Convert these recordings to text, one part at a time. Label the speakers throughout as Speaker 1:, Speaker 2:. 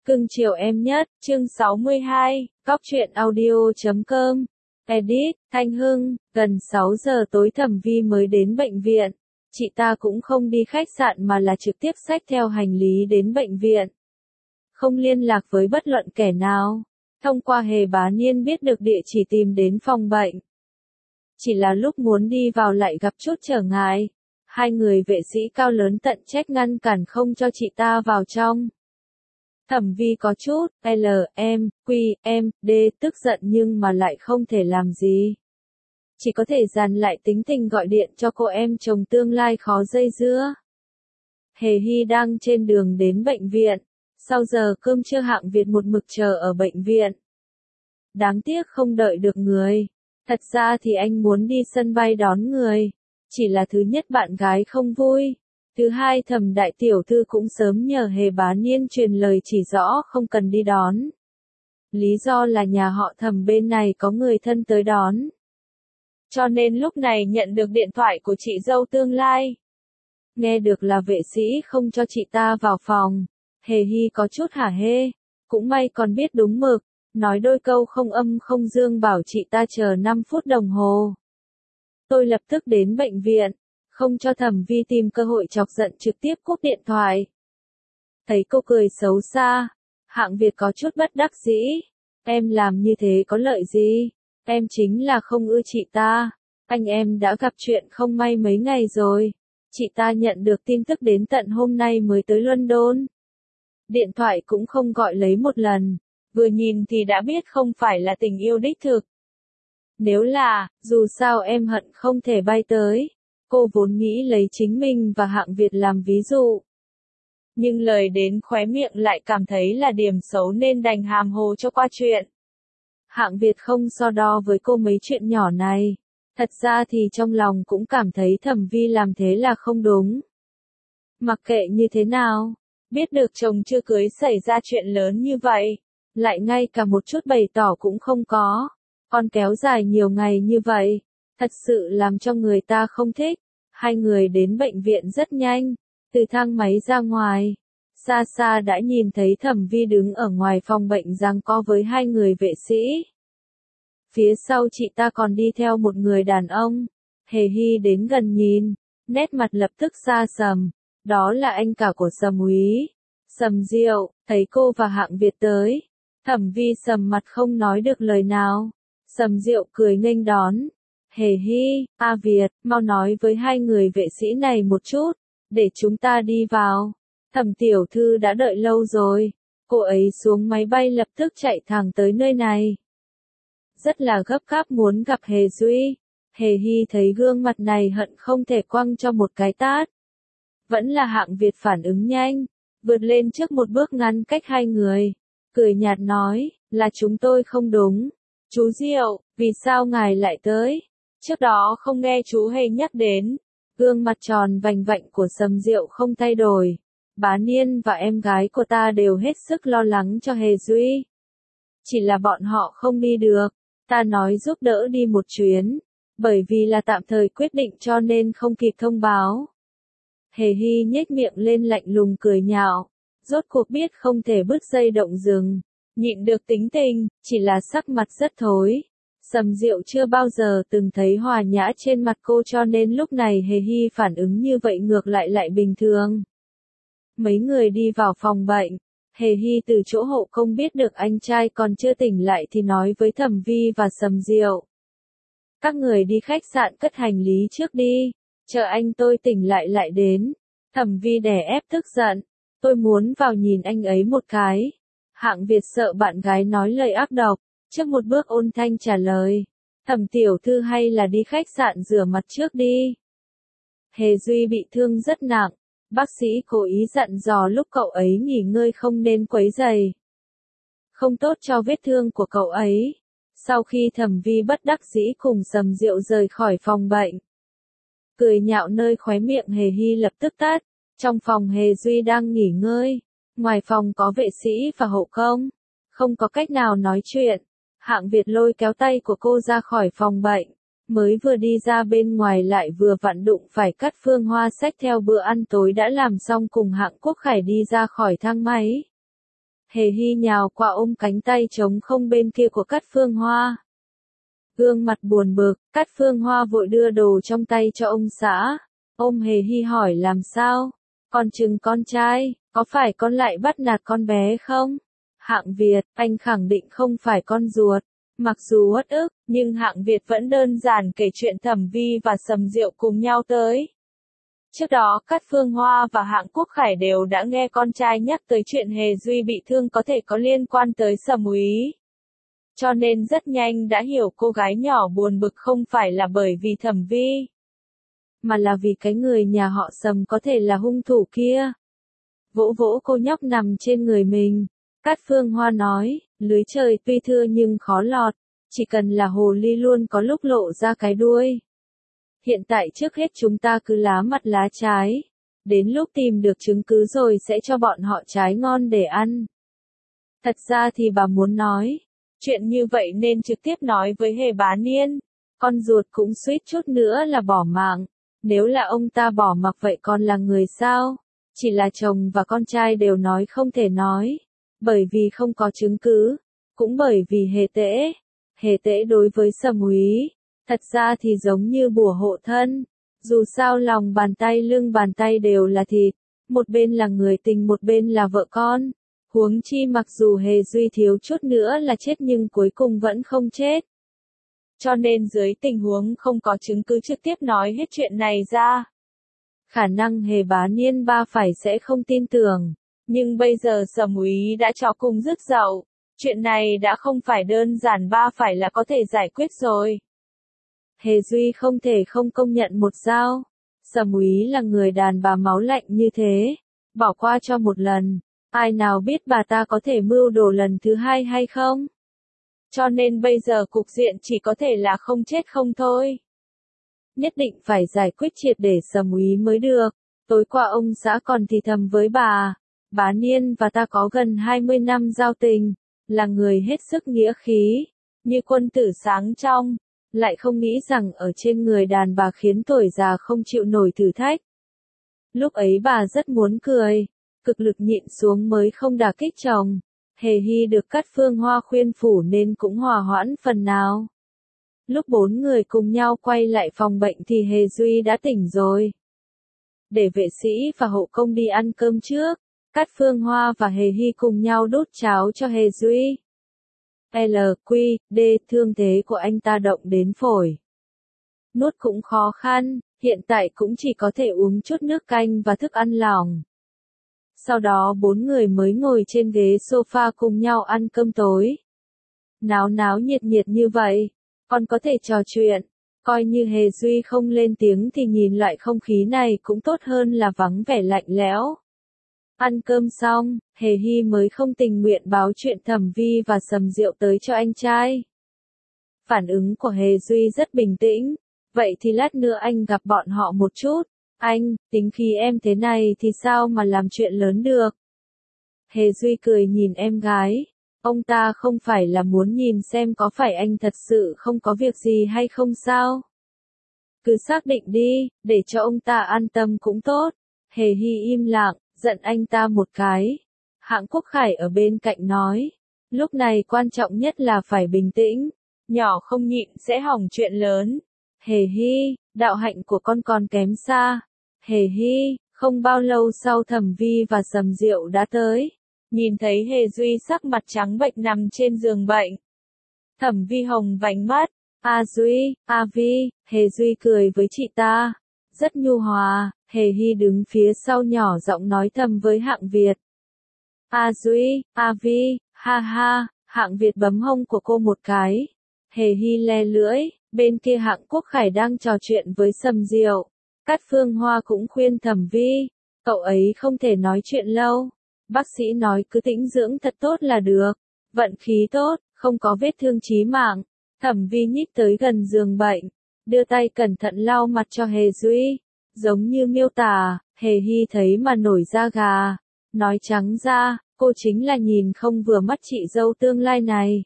Speaker 1: Cưng chiều em nhất, chương 62, Cóc truyện audio.com. Edit, Thanh Hưng, gần 6 giờ tối Thẩm Vi mới đến bệnh viện. Chị ta cũng không đi khách sạn mà là trực tiếp xách theo hành lý đến bệnh viện. Không liên lạc với bất luận kẻ nào. Thông qua Hề Bá Niên biết được địa chỉ tìm đến phòng bệnh. Chỉ là lúc muốn đi vào lại gặp chút trở ngại. Hai người vệ sĩ cao lớn tận trách ngăn cản không cho chị ta vào trong. Thẩm Vi có chút, tức giận nhưng mà lại không thể làm gì. Chỉ có thể dàn lại tính tình gọi điện cho cô em chồng tương lai khó dây dưa. Hề Hy đang trên đường đến bệnh viện. Sau giờ cơm trưa Hạng Việt một mực chờ ở bệnh viện. Đáng tiếc không đợi được người. Thật ra thì anh muốn đi sân bay đón người. Chỉ là thứ nhất bạn gái không vui. Thứ hai Thẩm đại tiểu thư cũng sớm nhờ Hề Bá Niên truyền lời chỉ rõ không cần đi đón. Lý do là nhà họ Thẩm bên này có người thân tới đón. Cho nên lúc này nhận được điện thoại của chị dâu tương lai. Nghe được là vệ sĩ không cho chị ta vào phòng. Hề Hy có chút hả hê. Cũng may còn biết đúng mực. Nói đôi câu không âm không dương bảo chị ta chờ 5 phút đồng hồ. Tôi lập tức đến bệnh viện. Không cho Thẩm Vi tìm cơ hội chọc giận trực tiếp cúp điện thoại. Thấy cô cười xấu xa. Hạng Việt có chút bất đắc dĩ. Em làm như thế có lợi gì? Em chính là không ưa chị ta. Anh em đã gặp chuyện không may mấy ngày rồi. Chị ta nhận được tin tức đến tận hôm nay mới tới London. Điện thoại cũng không gọi lấy một lần. Vừa nhìn thì đã biết không phải là tình yêu đích thực. Nếu là, dù sao em hận không thể bay tới. Cô vốn nghĩ lấy chính mình và Hạng Việt làm ví dụ. Nhưng lời đến khóe miệng lại cảm thấy là điểm xấu nên đành hàm hồ cho qua chuyện. Hạng Việt không so đo với cô mấy chuyện nhỏ này. Thật ra thì trong lòng cũng cảm thấy Thẩm Vi làm thế là không đúng. Mặc kệ như thế nào, biết được chồng chưa cưới xảy ra chuyện lớn như vậy, lại ngay cả một chút bày tỏ cũng không có. Còn kéo dài nhiều ngày như vậy, thật sự làm cho người ta không thích. Hai người đến bệnh viện rất nhanh, từ thang máy ra ngoài. Xa xa đã nhìn thấy Thẩm Vi đứng ở ngoài phòng bệnh giằng co với hai người vệ sĩ. Phía sau chị ta còn đi theo một người đàn ông. Hề Hy đến gần nhìn, nét mặt lập tức xa sầm. Đó là anh cả của Sầm úy, Sầm Diệu. Thấy cô và Hạng Việt tới, Thẩm Vi sầm mặt không nói được lời nào. Sầm Diệu cười nghênh đón. Hề Hy, A Việt, mau nói với hai người vệ sĩ này một chút, để chúng ta đi vào. Thẩm tiểu thư đã đợi lâu rồi. Cô ấy xuống máy bay lập tức chạy thẳng tới nơi này. Rất là gấp gáp muốn gặp Hề Duy. Hề Hy thấy gương mặt này hận không thể quăng cho một cái tát. Vẫn là Hạng Việt phản ứng nhanh, vượt lên trước một bước ngăn cách hai người. Cười nhạt nói, là chúng tôi không đúng. Chú Diệu, vì sao ngài lại tới? Trước đó không nghe chú Hề nhắc đến. Gương mặt tròn vành vạnh của Sầm Diệu không thay đổi. Bá Niên và em gái của ta đều hết sức lo lắng cho Hề Duy. Chỉ là bọn họ không đi được. Ta nói giúp đỡ đi một chuyến. Bởi vì là tạm thời quyết định cho nên không kịp thông báo. Hề Hy nhếch miệng lên lạnh lùng cười nhạo. Rốt cuộc biết không thể bứt dây động rừng. Nhịn được tính tình, chỉ là sắc mặt rất thối. Sầm Diệu chưa bao giờ từng thấy hòa nhã trên mặt cô cho nên lúc này Hề Hy phản ứng như vậy ngược lại bình thường. Mấy người đi vào phòng bệnh. Hề Hy từ chỗ hộ công biết được anh trai còn chưa tỉnh lại thì nói với Thẩm Vi và Sầm Diệu. Các người đi khách sạn cất hành lý trước đi. Chờ anh tôi tỉnh lại đến. Thẩm Vi đè ép tức giận. Tôi muốn vào nhìn anh ấy một cái. Hạng Việt sợ bạn gái nói lời ác độc. Trước một bước ôn thanh trả lời. Thẩm tiểu thư hay là đi khách sạn rửa mặt trước đi. Hề Duy bị thương rất nặng. Bác sĩ cố ý dặn dò lúc cậu ấy nghỉ ngơi không nên quấy rầy. Không tốt cho vết thương của cậu ấy. Sau khi Thẩm Vi bất đắc dĩ cùng Sầm Diệu rời khỏi phòng bệnh. Cười nhạo nơi khóe miệng Hề Hy lập tức tắt. Trong phòng Hề Duy đang nghỉ ngơi. Ngoài phòng có vệ sĩ và hộ công. Không có cách nào nói chuyện. Hạng Việt lôi kéo tay của cô ra khỏi phòng bệnh. Mới vừa đi ra bên ngoài lại vừa vặn đụng phải Cát Phương Hoa xách theo bữa ăn tối đã làm xong cùng Hạng Quốc Khải đi ra khỏi thang máy. Hề Hy nhào qua ôm cánh tay trống không bên kia của Cát Phương Hoa. Gương mặt buồn bực, Cát Phương Hoa vội đưa đồ trong tay cho ông xã. Ôm Hề Hy hỏi làm sao? Con chừng con trai, có phải con lại bắt nạt con bé không? Hạng Việt, anh khẳng định không phải con ruột. Mặc dù uất ức, nhưng Hạng Việt vẫn đơn giản kể chuyện Thẩm Vi và Sầm Diệu cùng nhau tới. Trước đó Cát Phương Hoa và Hạng Quốc Khải đều đã nghe con trai nhắc tới chuyện Hề Duy bị thương có thể có liên quan tới Sầm Úy. Cho nên rất nhanh đã hiểu cô gái nhỏ buồn bực không phải là bởi vì Thẩm Vi, mà là vì cái người nhà họ Sầm có thể là hung thủ kia. Vỗ vỗ cô nhóc nằm trên người mình, Cát Phương Hoa nói, lưới trời tuy thưa nhưng khó lọt, chỉ cần là hồ ly luôn có lúc lộ ra cái đuôi. Hiện tại trước hết chúng ta cứ lá mặt lá trái, đến lúc tìm được chứng cứ rồi sẽ cho bọn họ trái ngon để ăn. Thật ra thì bà muốn nói, chuyện như vậy nên trực tiếp nói với Hề Bá Niên, con ruột cũng suýt chút nữa là bỏ mạng, nếu là ông ta bỏ mặc vậy còn là người sao? Chỉ là chồng và con trai đều nói không thể nói, bởi vì không có chứng cứ, cũng bởi vì Hề Tễ đối với Sầm Úy, thật ra thì giống như bùa hộ thân, dù sao lòng bàn tay lưng bàn tay đều là thịt, một bên là người tình một bên là vợ con, huống chi mặc dù Hề Duy thiếu chút nữa là chết nhưng cuối cùng vẫn không chết. Cho nên dưới tình huống không có chứng cứ trực tiếp nói hết chuyện này ra, khả năng Hề Bá Niên ba phải sẽ không tin tưởng, nhưng bây giờ Sầm Úy đã cho cùng rước dậu, chuyện này đã không phải đơn giản ba phải là có thể giải quyết rồi. Hề Duy không thể không công nhận một dao, Sầm Úy là người đàn bà máu lạnh như thế, bỏ qua cho một lần, ai nào biết bà ta có thể mưu đồ lần thứ hai hay không? Cho nên bây giờ cục diện chỉ có thể là không chết không thôi. Nhất định phải giải quyết triệt để Sầm Úy mới được. Tối qua ông xã còn thì thầm với bà, Bá Niên và ta có gần 20 năm giao tình, là người hết sức nghĩa khí, như quân tử sáng trong, lại không nghĩ rằng ở trên người đàn bà khiến tuổi già không chịu nổi thử thách. Lúc ấy bà rất muốn cười, cực lực nhịn xuống mới không đả kích chồng. Hề Hy được Cát Phương Hoa khuyên phủ nên cũng hòa hoãn phần nào. Lúc bốn người cùng nhau quay lại phòng bệnh thì Hề Duy đã tỉnh rồi. Để vệ sĩ và hộ công đi ăn cơm trước, Cát Phương Hoa và Hề Hy cùng nhau đút cháo cho Hề Duy. LQD, thương thế của anh ta động đến phổi. Nuốt cũng khó khăn, hiện tại cũng chỉ có thể uống chút nước canh và thức ăn lỏng. Sau đó bốn người mới ngồi trên ghế sofa cùng nhau ăn cơm tối. Náo náo nhiệt nhiệt như vậy, còn có thể trò chuyện, coi như Hề Duy không lên tiếng thì nhìn loại không khí này cũng tốt hơn là vắng vẻ lạnh lẽo. Ăn cơm xong, Hề Hy mới không tình nguyện báo chuyện Thẩm Vi và Sầm Diệu tới cho anh trai. Phản ứng của Hề Duy rất bình tĩnh, vậy thì lát nữa anh gặp bọn họ một chút. Anh, tính khí em thế này thì sao mà làm chuyện lớn được? Hề Duy cười nhìn em gái, ông ta không phải là muốn nhìn xem có phải anh thật sự không có việc gì hay không sao? Cứ xác định đi, để cho ông ta an tâm cũng tốt. Hề Hy im lặng, giận anh ta một cái. Hạng Quốc Khải ở bên cạnh nói, lúc này quan trọng nhất là phải bình tĩnh, nhỏ không nhịn sẽ hỏng chuyện lớn. Hề Hy, đạo hạnh của con còn kém xa. Hề Hy, không bao lâu sau Thẩm Vi và Sầm Diệu đã tới. Nhìn thấy Hề Duy sắc mặt trắng bệch nằm trên giường bệnh. Thẩm Vi hồng vành mắt, A Duy, A Vi, Hề Duy cười với chị ta. Rất nhu hòa, Hề Hy đứng phía sau nhỏ giọng nói thầm với Hạng Việt. A Duy, A Vi, ha ha, Hạng Việt bấm hông của cô một cái. Hề Hy le lưỡi, bên kia Hạng Quốc Khải đang trò chuyện với Sầm Diệu. Cát Phương Hoa cũng khuyên Thẩm Vi, cậu ấy không thể nói chuyện lâu. Bác sĩ nói cứ tĩnh dưỡng thật tốt là được. Vận khí tốt, không có vết thương chí mạng. Thẩm Vi nhích tới gần giường bệnh, đưa tay cẩn thận lau mặt cho Hề Duy. Giống như miêu tả, Hề Hy thấy mà nổi da gà. Nói trắng ra, cô chính là nhìn không vừa mắt chị dâu tương lai này.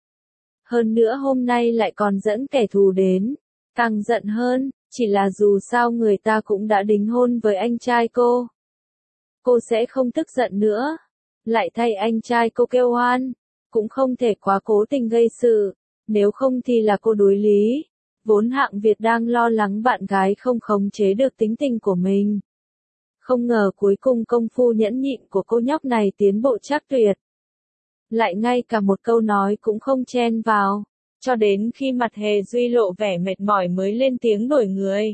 Speaker 1: Hơn nữa hôm nay lại còn dẫn kẻ thù đến. Càng giận hơn, chỉ là dù sao người ta cũng đã đính hôn với anh trai cô. Cô sẽ không tức giận nữa. lại thay anh trai cô kêu oan, cũng không thể quá cố tình gây sự, nếu không thì là cô đối lý. Vốn Hạng Việt đang lo lắng bạn gái không khống chế được tính tình của mình. Không ngờ cuối cùng công phu nhẫn nhịn của cô nhóc này tiến bộ chắc tuyệt. Lại ngay cả một câu nói cũng không chen vào, cho đến khi mặt Hề Duy lộ vẻ mệt mỏi mới lên tiếng đổi người.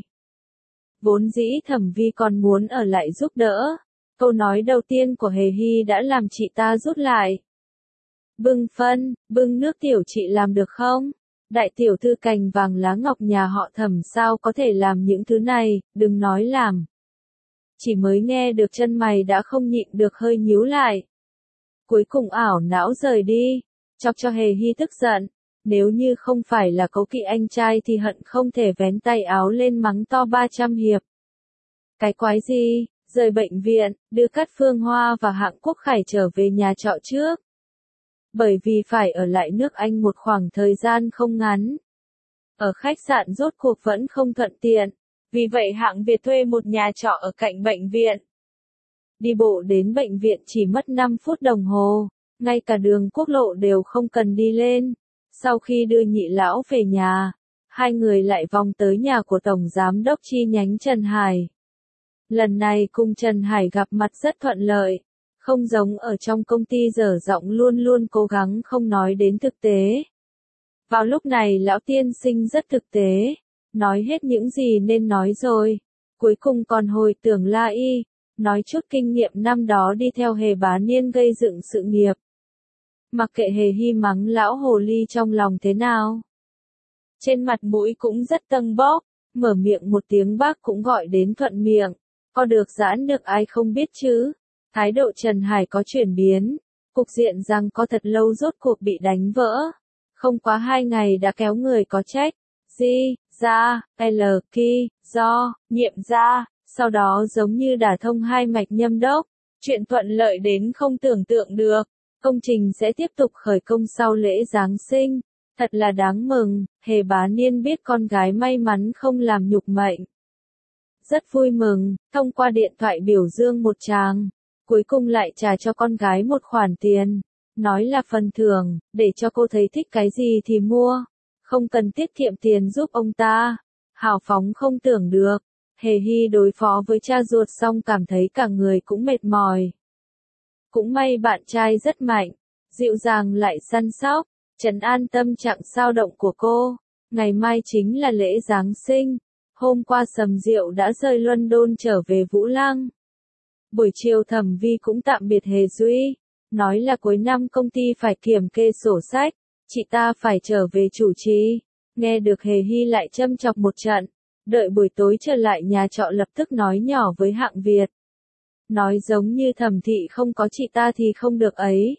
Speaker 1: Vốn dĩ Thẩm Vi còn muốn ở lại giúp đỡ, câu nói đầu tiên của Hề Hy đã làm chị ta rút lại. Bưng phân, bưng nước tiểu chị làm được không? Đại tiểu thư cành vàng lá ngọc nhà họ Thẩm sao có thể làm những thứ này, đừng nói làm. Chỉ mới nghe được chân mày đã không nhịn được hơi nhíu lại. Cuối cùng ảo não rời đi, chọc cho Hề Hy tức giận. Nếu như không phải là cấu kỵ anh trai thì hận không thể vén tay áo lên mắng to 300 hiệp. Cái quái gì, rời bệnh viện, đưa Cát Phương Hoa và Hạng Quốc Khải trở về nhà trọ trước. Bởi vì phải ở lại nước Anh một khoảng thời gian không ngắn. Ở khách sạn rốt cuộc vẫn không thuận tiện, vì vậy Hạng Việt thuê một nhà trọ ở cạnh bệnh viện. Đi bộ đến bệnh viện chỉ mất 5 phút đồng hồ, ngay cả đường quốc lộ đều không cần đi lên. Sau khi đưa nhị lão về nhà, hai người lại vòng tới nhà của Tổng Giám đốc chi nhánh Trần Hải. Lần này cùng Trần Hải gặp mặt rất thuận lợi, không giống ở trong công ty dở giọng luôn luôn cố gắng không nói đến thực tế. Vào lúc này lão tiên sinh rất thực tế, nói hết những gì nên nói rồi, cuối cùng còn hồi tưởng La Y, nói chút kinh nghiệm năm đó đi theo Hề Bá Niên gây dựng sự nghiệp. Mặc kệ Hề Hy mắng lão hồ ly trong lòng thế nào. Trên mặt mũi cũng rất tâng bốc, mở miệng một tiếng bác cũng gọi đến thuận miệng, có được giãn được ai không biết chứ. Thái độ Trần Hải có chuyển biến, cục diện rằng có thật lâu rốt cuộc bị đánh vỡ. Không quá 2 ngày đã kéo người có trách, Di, ra, L, Ki, do, nhiệm ra, sau đó giống như đả thông hai mạch nhâm đốc, chuyện thuận lợi đến không tưởng tượng được. Công trình sẽ tiếp tục khởi công sau lễ Giáng sinh, thật là đáng mừng, Hề Bá Niên biết con gái may mắn không làm nhục mệnh. Rất vui mừng, thông qua điện thoại biểu dương một tràng, cuối cùng lại trả cho con gái một khoản tiền, nói là phần thưởng, để cho cô thấy thích cái gì thì mua, không cần tiết kiệm tiền giúp ông ta. Hào phóng không tưởng được, Hề Hy đối phó với cha ruột xong cảm thấy cả người cũng mệt mỏi. Cũng may bạn trai rất mạnh, dịu dàng lại săn sóc, trấn an tâm trạng sao động của cô. Ngày mai chính là lễ Giáng sinh, hôm qua Sầm Diệu đã rời London trở về Vũ Lăng. Buổi chiều Thẩm Vi cũng tạm biệt Hề Duy, nói là cuối năm công ty phải kiểm kê sổ sách, chị ta phải trở về chủ trì. Nghe được Hề Hy lại châm chọc một trận, đợi buổi tối trở lại nhà trọ lập tức nói nhỏ với Hạng Việt. Nói giống như Thẩm thị không có chị ta thì không được ấy.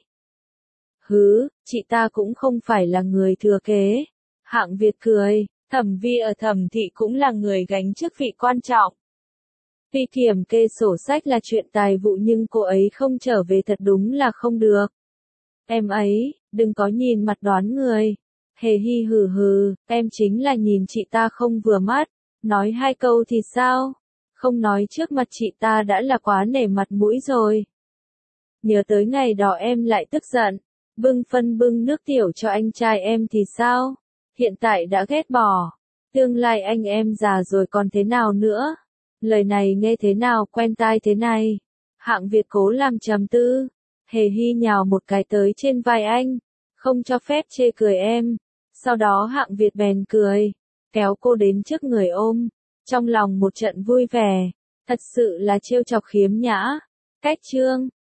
Speaker 1: Hứ, chị ta cũng không phải là người thừa kế. Hạng Việt cười, Thẩm Vi ở Thẩm thị cũng là người gánh chức vị quan trọng. Tuy kiểm kê sổ sách là chuyện tài vụ nhưng cô ấy không trở về thật đúng là không được. Em ấy, đừng có nhìn mặt đoán người. Hề Hy hừ hừ, em chính là nhìn chị ta không vừa mắt, nói 2 câu thì sao? Không nói trước mặt chị ta đã là quá nể mặt mũi rồi. Nhớ tới ngày đó em lại tức giận, bưng phân bưng nước tiểu cho anh trai em thì sao? Hiện tại đã ghét bỏ, tương lai anh em già rồi còn thế nào nữa? Lời này nghe thế nào quen tai thế này? Hạng Việt cố làm trầm tư, Hề Hy nhào một cái tới trên vai anh, không cho phép chê cười em. Sau đó Hạng Việt bèn cười, kéo cô đến trước người ôm, trong lòng một trận vui vẻ, thật sự là trêu chọc khiếm nhã. Cách chương